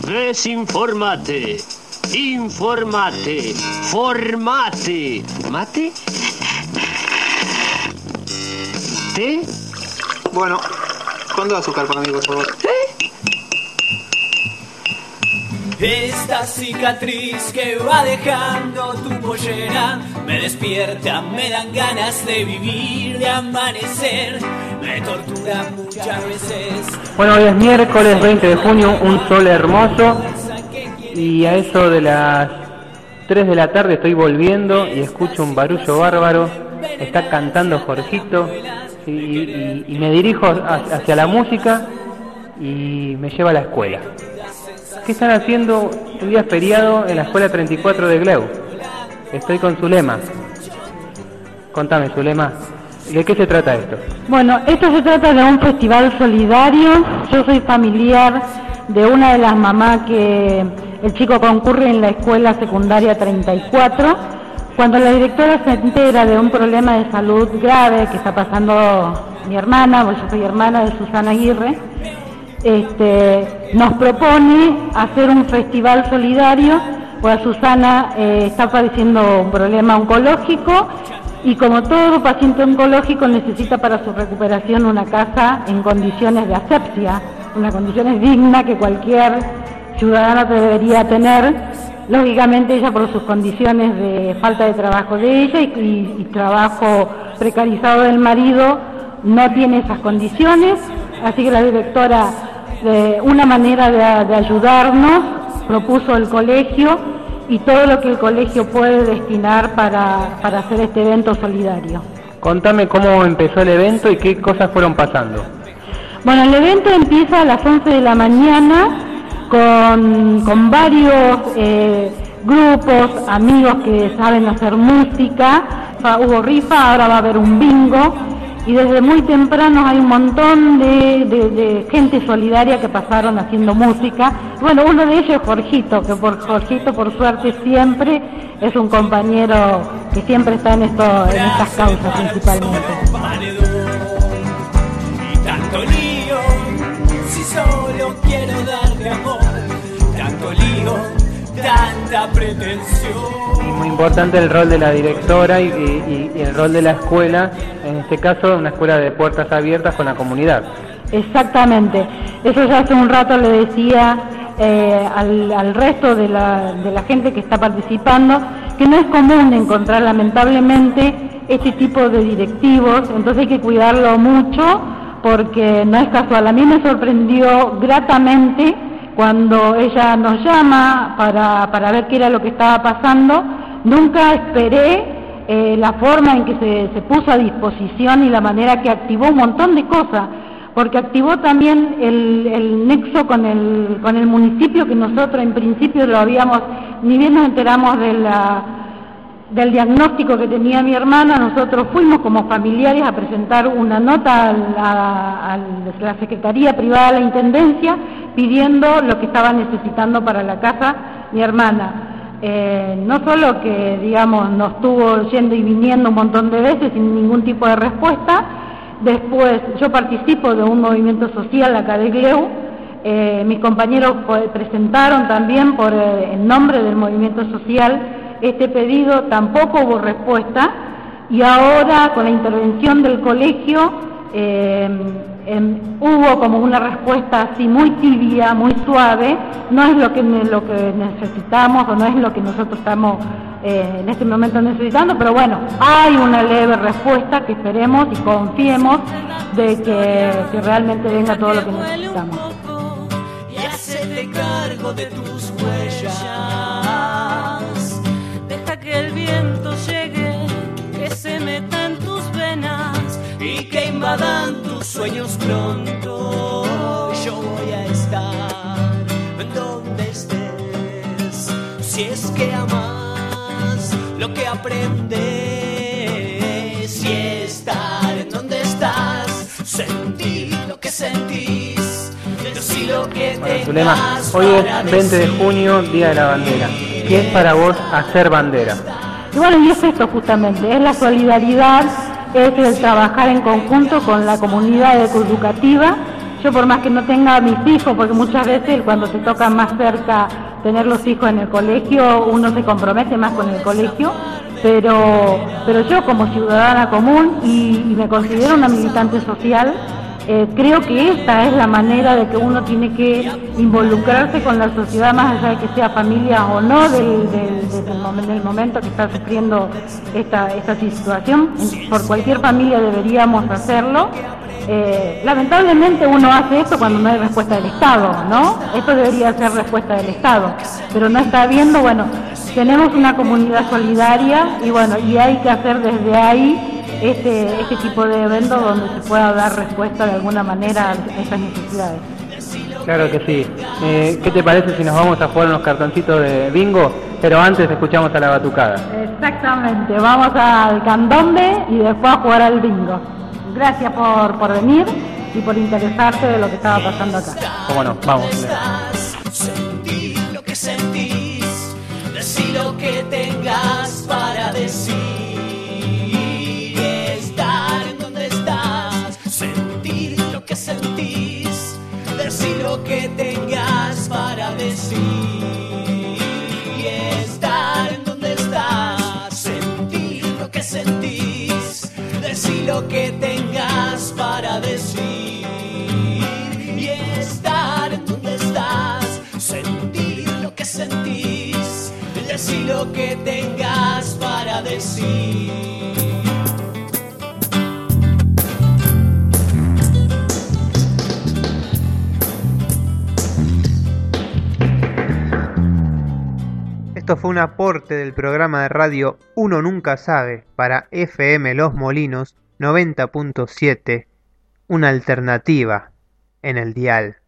Desinformate. Informate. Formate. ¿Mate? ¿Té? Bueno, ¿cuándo azúcar para mí, por favor? Esta cicatriz que va dejando tu pollera me despierta, me dan ganas de vivir, de amanecer, me tortura muchas veces. Bueno, hoy es miércoles 20 de junio, un sol hermoso, y a eso de las 3 de la tarde estoy volviendo y escucho un barullo bárbaro. Está cantando Jorgito y me dirijo hacia la música y me lleva a la escuela. ¿Qué están haciendo un día feriado en la escuela 34 de Gleu? Estoy con Zulema. Contame, Zulema, ¿de qué se trata esto? Bueno, esto se trata de un festival solidario. Yo soy familiar de una de las mamás que el chico concurre en la escuela secundaria 34. Cuando la directora se entera de un problema de salud grave que está pasando mi hermana, porque yo soy hermana de Susana Aguirre, nos propone hacer un festival solidario, pues Susana está padeciendo un problema oncológico y como todo paciente oncológico necesita para su recuperación una casa en condiciones de asepsia, una condiciones digna que cualquier ciudadano debería tener. Lógicamente ella por sus condiciones de falta de trabajo de ella y trabajo precarizado del marido no tiene esas condiciones, así que la directora, de una manera de ayudarnos, propuso el colegio y todo lo que el colegio puede destinar para hacer este evento solidario. Contame cómo empezó el evento y qué cosas fueron pasando. Bueno, el evento empieza a las 11 de la mañana con varios grupos, amigos que saben hacer música. Hubo rifa, ahora va a haber un bingo. Y desde muy temprano hay un montón de gente solidaria que pasaron haciendo música. Bueno, uno de ellos es Jorgito, que Jorgito por suerte siempre es un compañero que siempre está en estas causas principalmente. Y tanto lío, si solo quiero darte amor, tanto lío, tanta pretensión. Muy importante el rol de la directora y el rol de la escuela, en este caso una escuela de puertas abiertas con la comunidad. Exactamente, eso ya hace un rato le decía al resto de la gente que está participando, que no es común encontrar lamentablemente este tipo de directivos, entonces hay que cuidarlo mucho porque no es casual. A mí me sorprendió gratamente cuando ella nos llama para ver qué era lo que estaba pasando. Nunca esperé la forma en que se puso a disposición y la manera que activó un montón de cosas, porque activó también el nexo con el municipio, que nosotros en principio lo habíamos, ni bien nos enteramos del diagnóstico que tenía mi hermana, nosotros fuimos como familiares a presentar una nota a la Secretaría Privada de la Intendencia pidiendo lo que estaba necesitando para la casa mi hermana. No solo que, digamos, nos estuvo yendo y viniendo un montón de veces sin ningún tipo de respuesta. Después yo participo de un movimiento social acá de Gleu, mis compañeros presentaron también en nombre del movimiento social este pedido, tampoco hubo respuesta, y ahora con la intervención del colegio hubo como una respuesta así muy tibia, muy suave. No es lo que necesitamos o no es lo que nosotros estamos en este momento necesitando, pero bueno, hay una leve respuesta que esperemos y confiemos de que realmente venga todo lo que necesitamos. Y hacete cargo de tus huellas, deja que el viento llegue, que se meta en tus venas y que invadan tus sueños pronto. Yo voy a estar donde estés, si es que amas lo que aprendes, y estar en donde estás, sentir lo que sentís, decir lo que bueno, Zulema, hoy es 20 de junio, Día de la Bandera. ¿Qué es para vos hacer bandera? Y bueno, y es esto justamente, es la solidaridad, es el trabajar en conjunto con la comunidad educativa yo por más que no tenga a mis hijos, porque muchas veces cuando te toca más cerca tener los hijos en el colegio, uno se compromete más con el colegio, pero yo como ciudadana común y me considero una militante social, creo que esta es la manera de que uno tiene que involucrarse con la sociedad, más allá de que sea familia o no, del momento que está sufriendo esta situación. Por cualquier familia deberíamos hacerlo. Lamentablemente uno hace esto cuando no hay respuesta del Estado, ¿no? Esto debería ser respuesta del Estado, pero no está habiendo. Bueno, tenemos una comunidad solidaria y hay que hacer desde ahí este tipo de eventos donde se pueda dar respuesta de alguna manera a esas necesidades. Claro que sí. ¿Qué te parece si nos vamos a jugar unos cartoncitos de bingo? Pero antes escuchamos a la batucada. Exactamente, vamos al candombe y después a jugar al bingo. Gracias por venir y por interesarte de lo que estaba pasando acá. ¿Cómo no? Vamos. Sentir lo que sentís, decir lo que tengas para decir. Sentís, decir lo que tengas para decir y estar en donde estás, sentir lo que sentís, decir lo que tengas para decir y estar en donde estás, sentir lo que sentís, decir lo que tengas para decir. Esto fue un aporte del programa de radio Uno Nunca Sabe para FM Los Molinos 90.7, una alternativa en el dial.